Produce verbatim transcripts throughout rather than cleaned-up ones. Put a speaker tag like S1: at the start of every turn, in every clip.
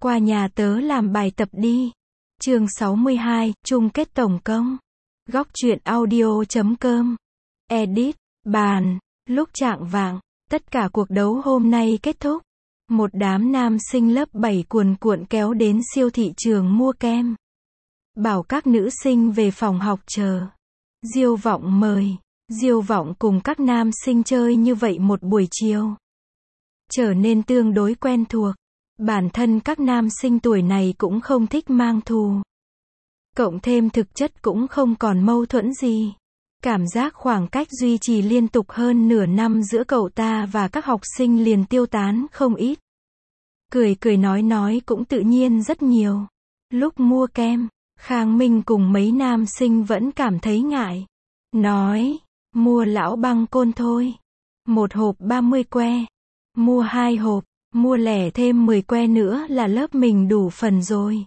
S1: Qua nhà tớ làm bài tập đi. Chương sáu mươi hai, chung kết tổng công. Góc truyện audio chấm com. Edit, bàn. Lúc chạng vạng, tất cả cuộc đấu hôm nay kết thúc. Một đám nam sinh lớp bảy cuồn cuộn kéo đến siêu thị trường mua kem. Bảo các nữ sinh về phòng học chờ. Diêu Vọng mời. Diêu Vọng cùng các nam sinh chơi như vậy một buổi chiều. Trở nên tương đối quen thuộc. Bản thân các nam sinh tuổi này cũng không thích mang thù. Cộng thêm thực chất cũng không còn mâu thuẫn gì. Cảm giác khoảng cách duy trì liên tục hơn nửa năm giữa cậu ta và các học sinh liền tiêu tán không ít. Cười cười nói nói cũng tự nhiên rất nhiều. Lúc mua kem, Khang Minh cùng mấy nam sinh vẫn cảm thấy ngại. Nói, mua lão băng côn thôi. Một hộp ba mươi que. Mua hai hộp, mua lẻ thêm mười que nữa là lớp mình đủ phần rồi.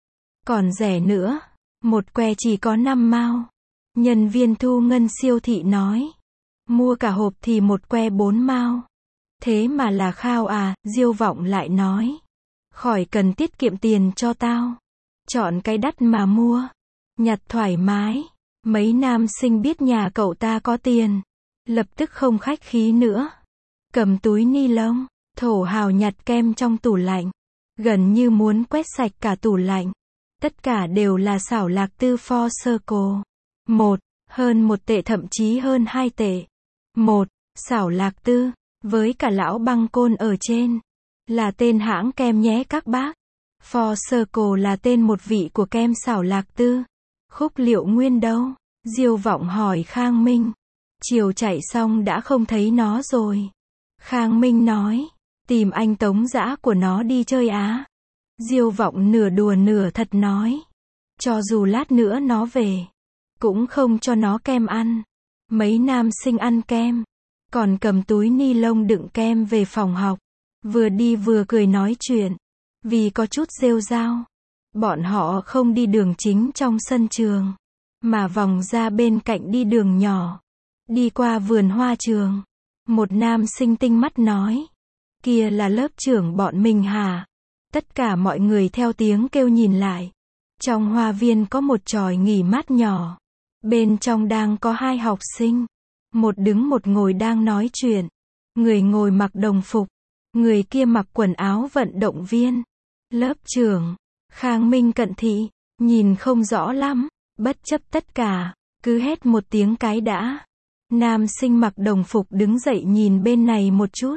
S1: Còn rẻ nữa, một que chỉ có năm mao. Nhân viên thu ngân siêu thị nói. Mua cả hộp thì một que bốn mao. Thế mà là khao à, Diêu Vọng lại nói. Khỏi cần tiết kiệm tiền cho tao. Chọn cái đắt mà mua. Nhặt thoải mái. Mấy nam sinh biết nhà cậu ta có tiền. Lập tức không khách khí nữa. Cầm túi ni lông, thổ hào nhặt kem trong tủ lạnh. Gần như muốn quét sạch cả tủ lạnh. Tất cả đều là xảo lạc tư For Circle. Một, hơn một tệ thậm chí hơn hai tệ. Một, xảo lạc tư, với cả lão băng côn ở trên. Là tên hãng kem nhé các bác. For Circle là tên một vị của kem xảo lạc tư. Khúc Liệu Nguyên đâu? Diêu Vọng hỏi Khang Minh. Chiều chạy xong đã không thấy nó rồi. Khang Minh nói. Tìm anh Tống Dã của nó đi chơi á. Diêu Vọng nửa đùa nửa thật nói. Cho dù lát nữa nó về. Cũng không cho nó kem ăn. Mấy nam sinh ăn kem. Còn cầm túi ni lông đựng kem về phòng học. Vừa đi vừa cười nói chuyện. Vì có chút rêu rao. Bọn họ không đi đường chính trong sân trường. Mà vòng ra bên cạnh đi đường nhỏ. Đi qua vườn hoa trường. Một nam sinh tinh mắt nói. Kia là lớp trưởng bọn mình hả? Tất cả mọi người theo tiếng kêu nhìn lại. Trong hoa viên có một chòi nghỉ mát nhỏ. Bên trong đang có hai học sinh. Một đứng một ngồi đang nói chuyện. Người ngồi mặc đồng phục. Người kia mặc quần áo vận động viên. Lớp trưởng. Khang Minh cận thị. Nhìn không rõ lắm. Bất chấp tất cả. Cứ hét một tiếng cái đã. Nam sinh mặc đồng phục đứng dậy nhìn bên này một chút.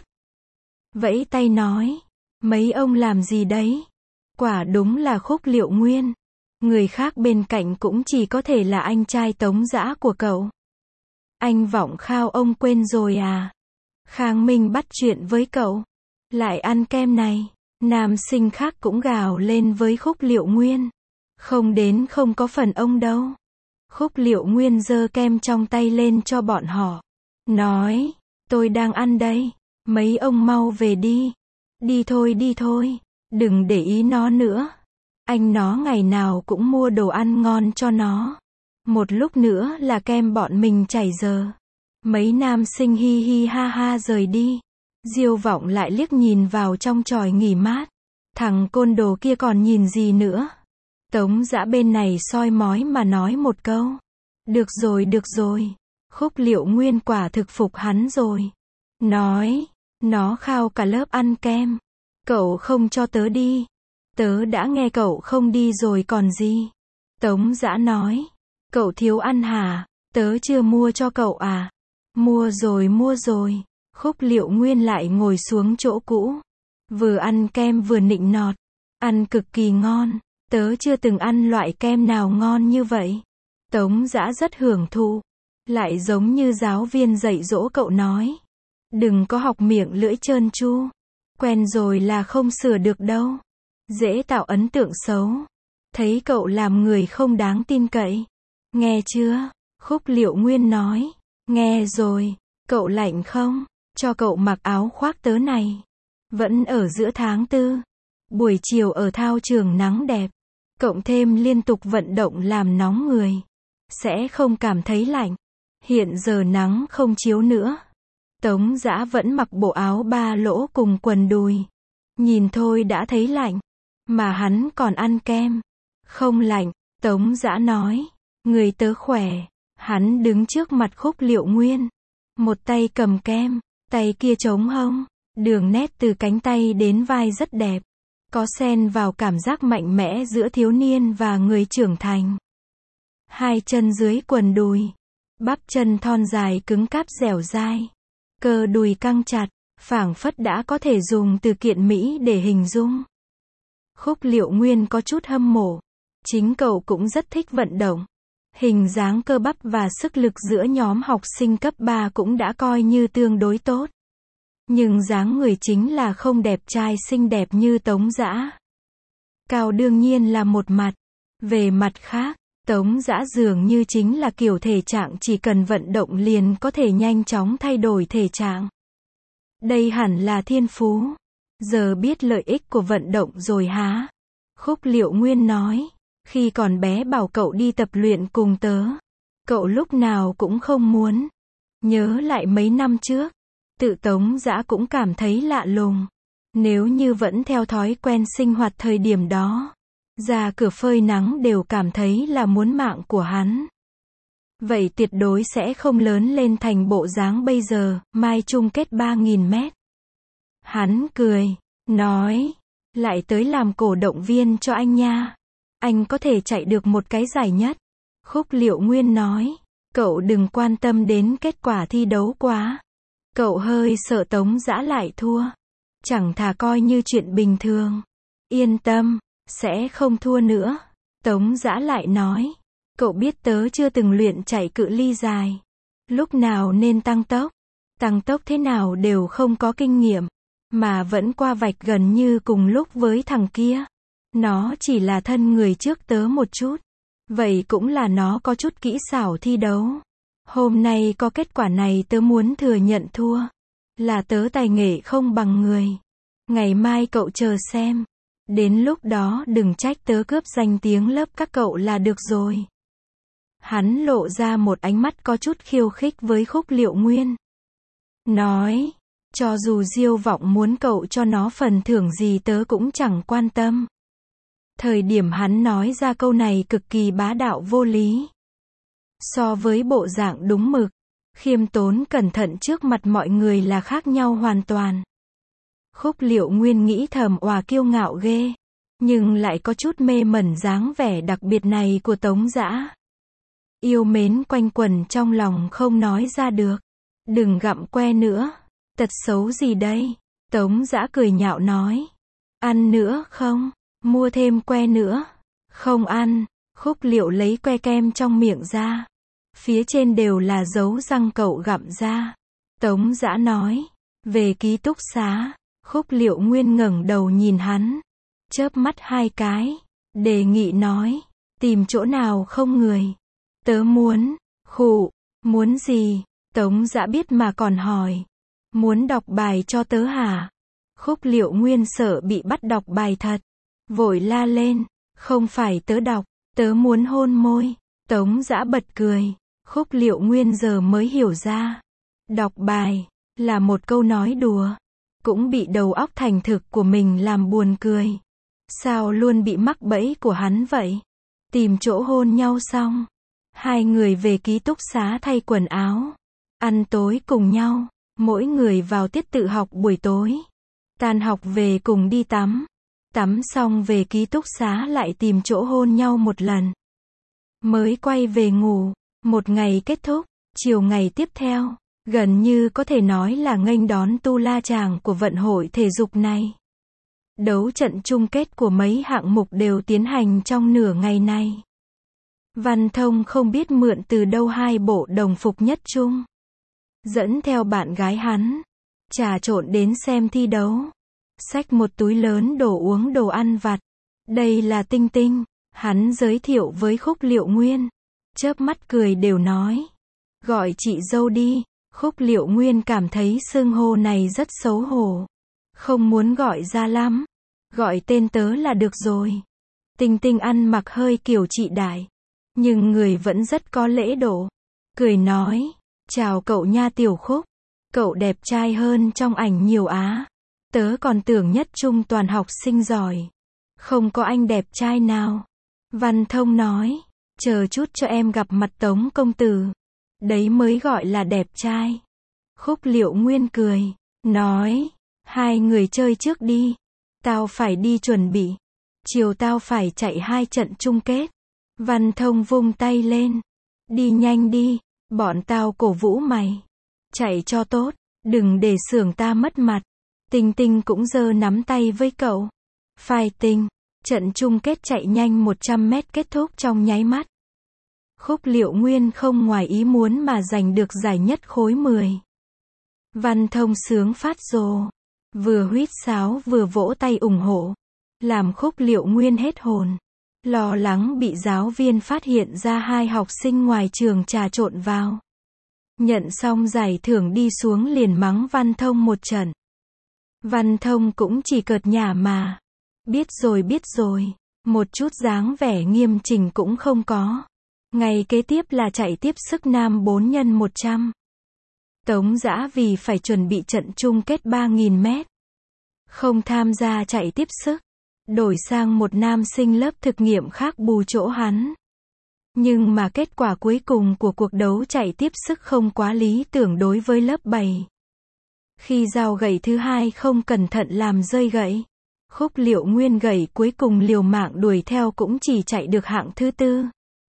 S1: Vẫy tay nói. Mấy ông làm gì đấy? Quả đúng là Khúc Liệu Nguyên. Người khác bên cạnh cũng chỉ có thể là anh trai Tống Dã của cậu. Anh Vọng khao ông quên rồi à? Khang Minh bắt chuyện với cậu. Lại ăn kem này. Nam sinh khác cũng gào lên với Khúc Liệu Nguyên. Không đến không có phần ông đâu. Khúc Liệu Nguyên giơ kem trong tay lên cho bọn họ. Nói. Tôi đang ăn đây. Mấy ông mau về đi. Đi thôi đi thôi. Đừng để ý nó nữa. Anh nó ngày nào cũng mua đồ ăn ngon cho nó. Một lúc nữa là kem bọn mình chảy giờ. Mấy nam sinh hi hi ha ha rời đi. Diêu Vọng lại liếc nhìn vào trong chòi nghỉ mát. Thằng côn đồ kia còn nhìn gì nữa. Tống Dã bên này soi mói mà nói một câu. Được rồi được rồi. Khúc Liệu Nguyên quả thực phục hắn rồi. Nói. Nó khao cả lớp ăn kem. Cậu không cho tớ đi. Tớ đã nghe cậu không đi rồi còn gì. Tống Dã nói. Cậu thiếu ăn hả? Tớ chưa mua cho cậu à? Mua rồi mua rồi. Khúc Liệu Nguyên lại ngồi xuống chỗ cũ. Vừa ăn kem vừa nịnh nọt. Ăn cực kỳ ngon. Tớ chưa từng ăn loại kem nào ngon như vậy. Tống Dã rất hưởng thụ. Lại giống như giáo viên dạy dỗ cậu nói. Đừng có học miệng lưỡi trơn tru. Quen rồi là không sửa được đâu. Dễ tạo ấn tượng xấu. Thấy cậu làm người không đáng tin cậy. Nghe chưa? Khúc Liệu Nguyên nói. Nghe rồi. Cậu lạnh không? Cho cậu mặc áo khoác tớ này. Vẫn ở giữa tháng tư. Buổi chiều ở thao trường nắng đẹp. Cộng thêm liên tục vận động làm nóng người. Sẽ không cảm thấy lạnh. Hiện giờ nắng không chiếu nữa. Tống Dã vẫn mặc bộ áo ba lỗ cùng quần đùi. Nhìn thôi đã thấy lạnh. mà hắn còn ăn kem. Không lạnh, Tống Dã nói. Người tớ khỏe. Hắn đứng trước mặt Khúc Liệu Nguyên. Một tay cầm kem, tay kia chống hông. Đường nét từ cánh tay đến vai rất đẹp. Có xen vào cảm giác mạnh mẽ giữa thiếu niên và người trưởng thành. Hai chân dưới quần đùi. Bắp chân thon dài cứng cáp dẻo dai. Cơ đùi căng chặt, phảng phất đã có thể dùng từ kiện mỹ để hình dung. Khúc Liệu Nguyên có chút hâm mộ. Chính cậu cũng rất thích vận động. Hình dáng cơ bắp và sức lực giữa nhóm học sinh cấp ba cũng đã coi như tương đối tốt. Nhưng dáng người chính là không đẹp trai xinh đẹp như Tống Dã. Cao đương nhiên là một mặt. Về mặt khác, Tống Dã dường như chính là kiểu thể trạng chỉ cần vận động liền có thể nhanh chóng thay đổi thể trạng. Đây hẳn là thiên phú. Giờ biết lợi ích của vận động rồi há? Khúc Liệu Nguyên nói. Khi còn bé bảo cậu đi tập luyện cùng tớ. Cậu lúc nào cũng không muốn. Nhớ lại mấy năm trước. Tự Tống Dã cũng cảm thấy lạ lùng. Nếu như vẫn theo thói quen sinh hoạt thời điểm đó. Ra cửa phơi nắng đều cảm thấy là muốn mạng của hắn. Vậy tuyệt đối sẽ không lớn lên thành bộ dáng bây giờ, mai chung kết ba nghìn mét. Hắn cười, nói, lại tới làm cổ động viên cho anh nha. Anh có thể chạy được một cái giải nhất. Khúc Liệu Nguyên nói, cậu đừng quan tâm đến kết quả thi đấu quá. Cậu hơi sợ Tống Dã lại thua. Chẳng thà coi như chuyện bình thường. Yên tâm, sẽ không thua nữa. Tống Dã lại nói, cậu biết tớ chưa từng luyện chạy cự ly dài. Lúc nào nên tăng tốc, tăng tốc thế nào đều không có kinh nghiệm. Mà vẫn qua vạch gần như cùng lúc với thằng kia. Nó chỉ là thân người trước tớ một chút. Vậy cũng là nó có chút kỹ xảo thi đấu. Hôm nay có kết quả này tớ muốn thừa nhận thua. Là tớ tài nghệ không bằng người. Ngày mai cậu chờ xem. Đến lúc đó đừng trách tớ cướp danh tiếng lớp các cậu là được rồi. Hắn lộ ra một ánh mắt có chút khiêu khích với Khúc Liệu Nguyên. Nói, cho dù Diêu Vọng muốn cậu cho nó phần thưởng gì tớ cũng chẳng quan tâm. Thời điểm hắn nói ra câu này cực kỳ bá đạo vô lý. So với bộ dạng đúng mực, khiêm tốn cẩn thận trước mặt mọi người là khác nhau hoàn toàn. Khúc Liệu Nguyên nghĩ thầm òa kiêu ngạo ghê, nhưng lại có chút mê mẩn dáng vẻ đặc biệt này của Tống Dã. Yêu mến quanh quẩn trong lòng không nói ra được. Đừng gặm que nữa, tật xấu gì đây? Tống Dã cười nhạo nói. Ăn nữa không? Mua thêm que nữa. Không ăn. Khúc Liệu lấy que kem trong miệng ra. Phía trên đều là dấu răng cậu gặm ra. Tống Dã nói. Về ký túc xá. Khúc Liệu Nguyên ngẩng đầu nhìn hắn. Chớp mắt hai cái. Đề nghị nói. Tìm chỗ nào không người. Tớ muốn. Khụ. Muốn gì? Tống Dã biết mà còn hỏi. Muốn đọc bài cho tớ hả? Khúc Liệu Nguyên sợ bị bắt đọc bài thật. Vội la lên. Không phải tớ đọc. Tớ muốn hôn môi. Tống Dã bật cười. Khúc Liệu Nguyên giờ mới hiểu ra. Đọc bài. Là một câu nói đùa. Cũng bị đầu óc thành thực của mình làm buồn cười. Sao luôn bị mắc bẫy của hắn vậy? Tìm chỗ hôn nhau xong. Hai người về ký túc xá thay quần áo. Ăn tối cùng nhau. Mỗi người vào tiết tự học buổi tối. Tan học về cùng đi tắm. Tắm xong về ký túc xá lại tìm chỗ hôn nhau một lần. Mới quay về ngủ. Một ngày kết thúc. Chiều ngày tiếp theo. Gần như có thể nói là nghênh đón tu la chàng của vận hội thể dục này. Đấu trận chung kết của mấy hạng mục đều tiến hành trong nửa ngày này. Văn Thông không biết mượn từ đâu hai bộ đồng phục nhất trung. Dẫn theo bạn gái hắn. Trà trộn đến xem thi đấu. Xách một túi lớn đồ uống đồ ăn vặt. Đây là Tinh Tinh. Hắn giới thiệu với Khúc Liệu Nguyên. Chớp mắt cười đều nói. Gọi chị dâu đi. Khúc Liệu Nguyên cảm thấy xưng hô này rất xấu hổ. Không muốn gọi ra lắm. Gọi tên tớ là được rồi. Tinh Tinh ăn mặc hơi kiểu chị đại. Nhưng người vẫn rất có lễ độ. Cười nói. Chào cậu nha Tiểu Khúc. Cậu đẹp trai hơn trong ảnh nhiều á. Tớ còn tưởng nhất trung toàn học sinh giỏi. Không có anh đẹp trai nào. Văn Thông nói, chờ chút cho em gặp mặt Tống công tử. Đấy mới gọi là đẹp trai. Khúc Liệu Nguyên cười, nói, hai người chơi trước đi. Tao phải đi chuẩn bị. Chiều tao phải chạy hai trận chung kết. Văn Thông vung tay lên. Đi nhanh đi, bọn tao cổ vũ mày. Chạy cho tốt, đừng để xưởng ta mất mặt. Tinh Tinh cũng giơ nắm tay với cậu. Fighting, trận chung kết chạy nhanh một trăm mét kết thúc trong nháy mắt. Khúc Liệu Nguyên không ngoài ý muốn mà giành được giải nhất khối mười. Văn Thông sướng phát rồ. Vừa huýt sáo vừa vỗ tay ủng hộ. Làm Khúc Liệu Nguyên hết hồn. Lo lắng bị giáo viên phát hiện ra hai học sinh ngoài trường trà trộn vào. Nhận xong giải thưởng đi xuống liền mắng Văn Thông một trận. Văn Thông cũng chỉ cợt nhả mà. Biết rồi biết rồi. Một chút dáng vẻ nghiêm chỉnh cũng không có. Ngày kế tiếp là chạy tiếp sức nam bốn nhân một trăm. Tống Dã vì phải chuẩn bị trận chung kết ba nghìn mét. Không tham gia chạy tiếp sức. Đổi sang một nam sinh lớp thực nghiệm khác bù chỗ hắn. Nhưng mà kết quả cuối cùng của cuộc đấu chạy tiếp sức không quá lý tưởng đối với lớp bảy. Khi dao gậy thứ hai không cẩn thận làm rơi gậy. Khúc Liệu Nguyên gậy cuối cùng liều mạng đuổi theo cũng chỉ chạy được hạng thứ tư.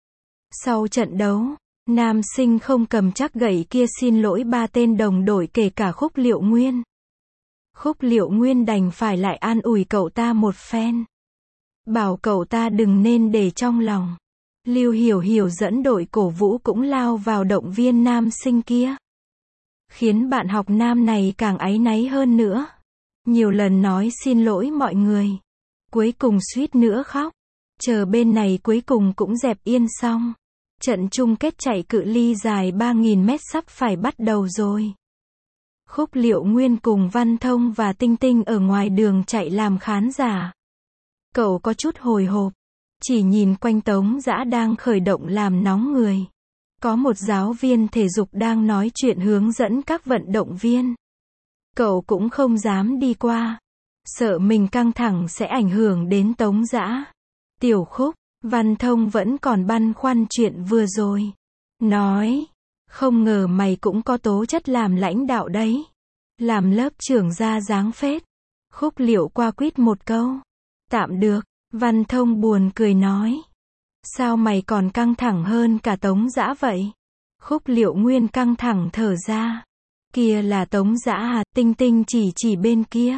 S1: Sau trận đấu, nam sinh không cầm chắc gậy kia xin lỗi ba tên đồng đội kể cả Khúc Liệu Nguyên. Khúc Liệu Nguyên đành phải lại an ủi cậu ta một phen. Bảo cậu ta đừng nên để trong lòng. Lưu Hiểu Hiểu dẫn đội cổ vũ cũng lao vào động viên nam sinh kia. Khiến bạn học nam này càng áy náy hơn nữa. Nhiều lần nói xin lỗi mọi người. Cuối cùng suýt nữa khóc. Chờ bên này cuối cùng cũng dẹp yên xong. Trận chung kết chạy cự ly dài ba nghìn mét sắp phải bắt đầu rồi. Khúc Liệu Nguyên cùng Văn Thông và Tinh Tinh ở ngoài đường chạy làm khán giả. Cậu có chút hồi hộp. Chỉ nhìn quanh Tống Dã đang khởi động làm nóng người. Có một giáo viên thể dục đang nói chuyện hướng dẫn các vận động viên. Cậu cũng không dám đi qua. Sợ mình căng thẳng sẽ ảnh hưởng đến Tống Dã. Tiểu Khúc, Văn Thông vẫn còn băn khoăn chuyện vừa rồi. Nói, không ngờ mày cũng có tố chất làm lãnh đạo đấy. Làm lớp trưởng ra dáng phết. Khúc Liệu qua quýt một câu. Tạm được, Văn Thông buồn cười nói. Sao mày còn căng thẳng hơn cả Tống Dã vậy? Khúc Liệu Nguyên căng thẳng thở ra. Kia là Tống Dã à? Tinh Tinh chỉ chỉ bên kia.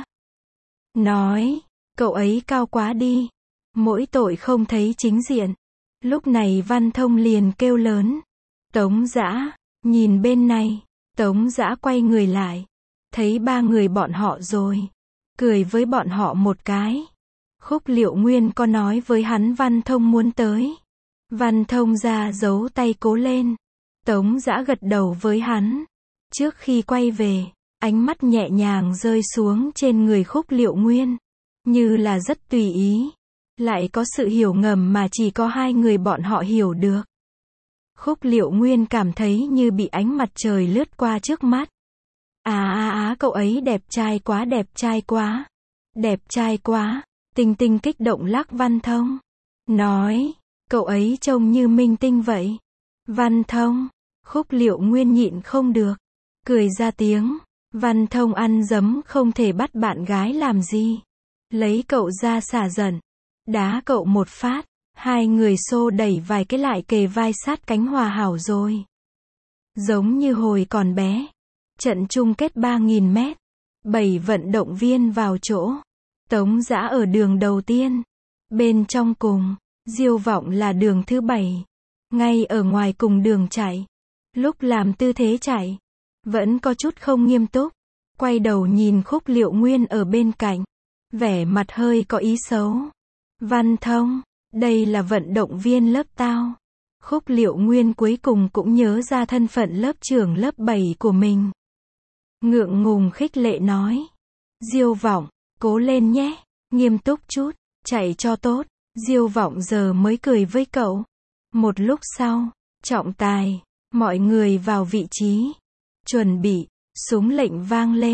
S1: Nói, cậu ấy cao quá đi. Mỗi tội không thấy chính diện. Lúc này Văn Thông liền kêu lớn. Tống Dã, nhìn bên này. Tống Dã quay người lại. Thấy ba người bọn họ rồi. Cười với bọn họ một cái. Khúc Liệu Nguyên có nói với hắn Văn Thông muốn tới. Văn Thông ra giấu tay cố lên. Tống Dã gật đầu với hắn. Trước khi quay về, ánh mắt nhẹ nhàng rơi xuống trên người Khúc Liệu Nguyên. Như là rất tùy ý. Lại có sự hiểu ngầm mà chỉ có hai người bọn họ hiểu được. Khúc Liệu Nguyên cảm thấy như bị ánh mặt trời lướt qua trước mắt. À à à cậu ấy đẹp trai quá đẹp trai quá. Đẹp trai quá. Tinh Tinh kích động lắc Văn Thông. Nói, cậu ấy trông như minh tinh vậy. Văn Thông, Khúc Liệu Nguyên nhịn không được. Cười ra tiếng. Văn Thông ăn dấm không thể bắt bạn gái làm gì. Lấy cậu ra xả giận. Đá cậu một phát. Hai người xô đẩy vài cái lại kề vai sát cánh hòa hảo rồi. Giống như hồi còn bé. Trận chung kết ba nghìn mét. Bảy vận động viên vào chỗ. Tống Dã ở đường đầu tiên. Bên trong cùng. Diêu Vọng là đường thứ bảy. Ngay ở ngoài cùng đường chạy. Lúc làm tư thế chạy. Vẫn có chút không nghiêm túc. Quay đầu nhìn Khúc Liệu Nguyên ở bên cạnh. Vẻ mặt hơi có ý xấu. Văn Thông, đây là vận động viên lớp tao. Khúc Liệu Nguyên cuối cùng cũng nhớ ra thân phận lớp trưởng lớp bảy của mình. Ngượng ngùng khích lệ nói. Diêu Vọng, cố lên nhé. Nghiêm túc chút. Chạy cho tốt. Diêu Vọng giờ mới cười với cậu. Một lúc sau, trọng tài. Mọi người vào vị trí. Chuẩn bị. Súng lệnh vang lên.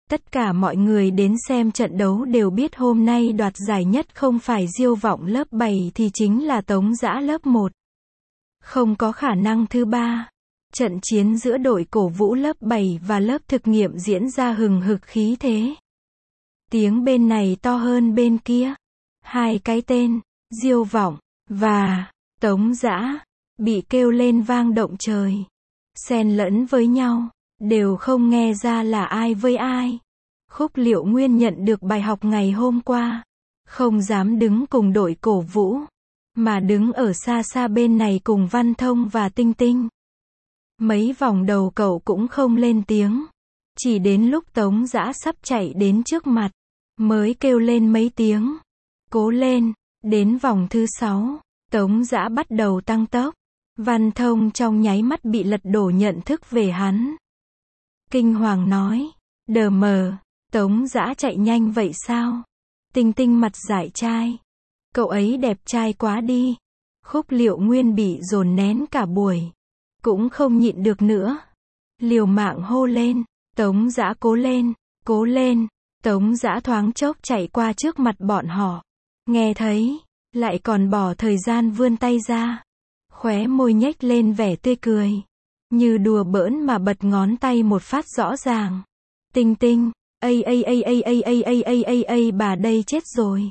S1: Tất cả mọi người đến xem trận đấu đều biết hôm nay đoạt giải nhất không phải Diêu Vọng lớp bảy thì chính là Tống Dã lớp một. Không có khả năng thứ ba. Trận chiến giữa đội cổ vũ lớp bảy và lớp thực nghiệm diễn ra hừng hực khí thế. Tiếng bên này to hơn bên kia. Hai cái tên, Diêu Vọng và Tống Dã, bị kêu lên vang động trời. Xen lẫn với nhau, đều không nghe ra là ai với ai. Khúc Liệu Nguyên nhận được bài học ngày hôm qua. Không dám đứng cùng đội cổ vũ, mà đứng ở xa xa bên này cùng Văn Thông và Tinh Tinh. Mấy vòng đầu cậu cũng không lên tiếng. Chỉ đến lúc Tống Dã sắp chạy đến trước mặt, mới kêu lên mấy tiếng. Cố lên. Đến vòng thứ sáu, Tống Dã bắt đầu tăng tốc. Văn Thông trong nháy mắt bị lật đổ nhận thức về hắn. Kinh hoàng nói, đờ mờ, Tống Dã chạy nhanh vậy sao? Tinh Tinh mặt dại trai. Cậu ấy đẹp trai quá đi. Khúc Liệu Nguyên bị dồn nén cả buổi. Cũng không nhịn được nữa. Liều mạng hô lên, Tống Dã cố lên, cố lên. Tống Dã thoáng chốc chạy qua trước mặt bọn họ. Nghe thấy, lại còn bỏ thời gian vươn tay ra. Khóe môi nhếch lên vẻ tươi cười. Như đùa bỡn mà bật ngón tay một phát rõ ràng. Tinh Tinh, ây ây ây ây ây ây ây ây ây ây bà đây chết rồi.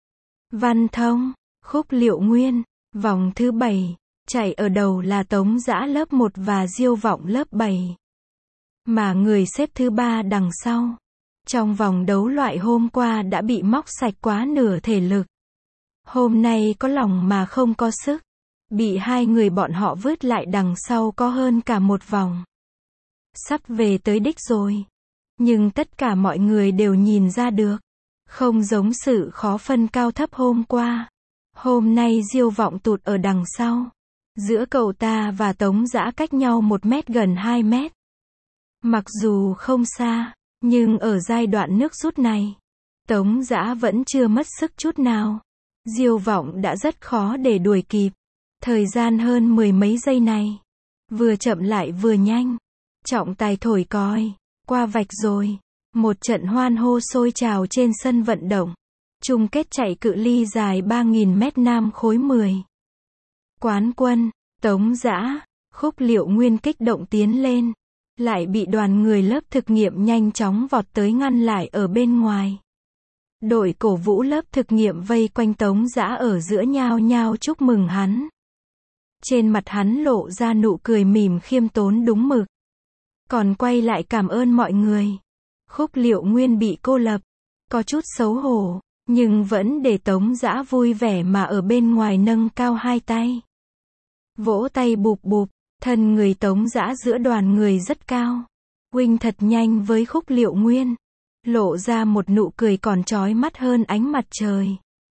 S1: Văn Thông, Khúc Liệu Nguyên, vòng thứ bảy, chạy ở đầu là Tống Dã lớp một và Diêu Vọng lớp bảy. Mà người xếp thứ ba đằng sau. Trong vòng đấu loại hôm qua đã bị móc sạch quá nửa thể lực. Hôm nay có lòng mà không có sức. Bị hai người bọn họ vứt lại đằng sau có hơn cả một vòng. Sắp về tới đích rồi. Nhưng tất cả mọi người đều nhìn ra được. Không giống sự khó phân cao thấp hôm qua. Hôm nay Diêu Vọng tụt ở đằng sau. Giữa cậu ta và Tống Dã cách nhau một mét gần hai mét. Mặc dù không xa, nhưng ở giai đoạn nước rút này, Tống Dã vẫn chưa mất sức chút nào. Diêu Vọng đã rất khó để đuổi kịp. Thời gian hơn mười mấy giây này. Vừa chậm lại vừa nhanh. Trọng tài thổi còi. Qua vạch rồi. Một trận hoan hô sôi trào trên sân vận động. Chung kết chạy cự ly dài ba nghìn mét nam khối mười. Quán quân, Tống Dã, Khúc Liệu Nguyên kích động tiến lên. Lại bị đoàn người lớp thực nghiệm nhanh chóng vọt tới ngăn lại ở bên ngoài. Đội cổ vũ lớp thực nghiệm vây quanh Tống Dã ở giữa nhao nhao chúc mừng hắn. Trên mặt hắn lộ ra nụ cười mỉm khiêm tốn đúng mực. Còn quay lại cảm ơn mọi người. Khúc Liệu Nguyên bị cô lập. Có chút xấu hổ. Nhưng vẫn để Tống Dã vui vẻ mà ở bên ngoài nâng cao hai tay. Vỗ tay bụp bụp. Thân người Tống Dã giữa đoàn người rất cao. Huynh thật nhanh với Khúc Liệu Nguyên. Lộ ra một nụ cười còn chói mắt hơn ánh mặt trời.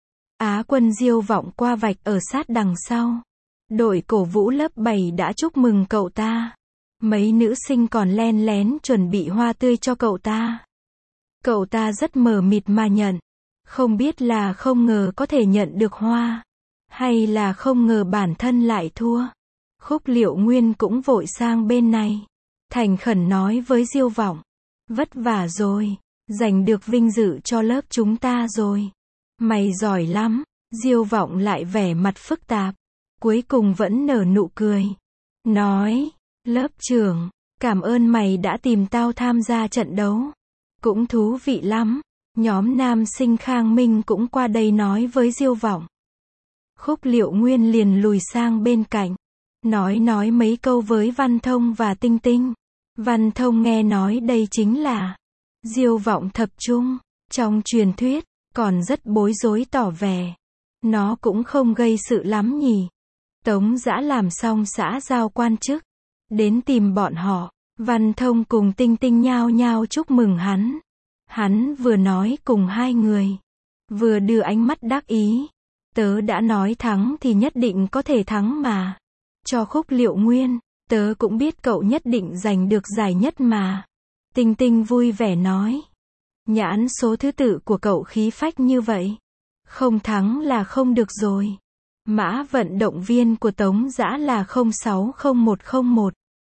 S1: Á quân Diêu Vọng qua vạch ở sát đằng sau. Đội cổ vũ lớp bảy đã chúc mừng cậu ta. Mấy nữ sinh còn len lén chuẩn bị hoa tươi cho cậu ta. Cậu ta rất mờ mịt mà nhận. Không biết là không ngờ có thể nhận được hoa. Hay là không ngờ bản thân lại thua. Khúc Liệu Nguyên cũng vội sang bên này. Thành khẩn nói với Diêu Vọng. Vất vả rồi. Giành được vinh dự cho lớp chúng ta rồi. Mày giỏi lắm. Diêu Vọng lại vẻ mặt phức tạp. Cuối cùng vẫn nở nụ cười. Nói. Lớp trưởng. Cảm ơn mày đã tìm tao tham gia trận đấu. Cũng thú vị lắm. Nhóm nam sinh Khang Minh cũng qua đây nói với Diêu Vọng. Khúc Liệu Nguyên liền lùi sang bên cạnh. Nói nói mấy câu với Văn Thông và Tinh Tinh. Văn Thông nghe nói đây chính là Diêu Vọng thập trung. Trong truyền thuyết, còn rất bối rối tỏ vẻ. Nó cũng không gây sự lắm nhỉ. Tống Dã làm xong xã giao quan chức. Đến tìm bọn họ. Văn Thông cùng Tinh Tinh nhao nhao chúc mừng hắn. Hắn vừa nói cùng hai người. Vừa đưa ánh mắt đắc ý. Tớ đã nói thắng thì nhất định có thể thắng mà. Cho Khúc Liệu Nguyên. Tớ cũng biết cậu nhất định giành được giải nhất mà. Tinh Tinh vui vẻ nói. Nhãn số thứ tự của cậu khí phách như vậy. Không thắng là không được rồi. Mã vận động viên của Tống Dã là không sáu không một không một.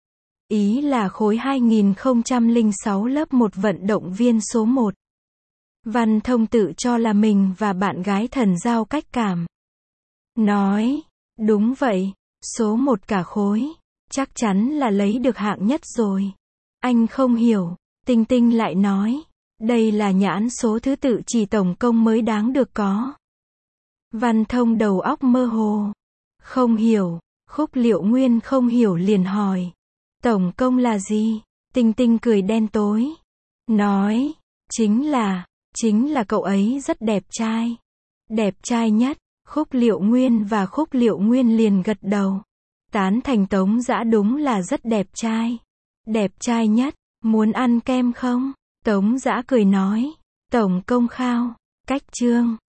S1: Ý là khối hai nghìn không trăm lẻ sáu lớp một vận động viên số một. Văn Thông tự cho là mình và bạn gái thần giao cách cảm. Nói, đúng vậy, số một cả khối, chắc chắn là lấy được hạng nhất rồi. Anh không hiểu, Tinh Tinh lại nói, đây là nhãn số thứ tự chỉ tổng công mới đáng được có. Văn Thông đầu óc mơ hồ, không hiểu, Khúc Liệu Nguyên không hiểu liền hỏi, tổng công là gì? Tinh Tinh cười đen tối, nói, chính là, chính là cậu ấy rất đẹp trai. Đẹp trai nhất. Khúc Liệu Nguyên và Khúc Liệu Nguyên liền gật đầu. Tán thành Tống Dã đúng là rất đẹp trai. Đẹp trai nhất, muốn ăn kem không? Tống Dã cười nói, tổng công khao, cách chương.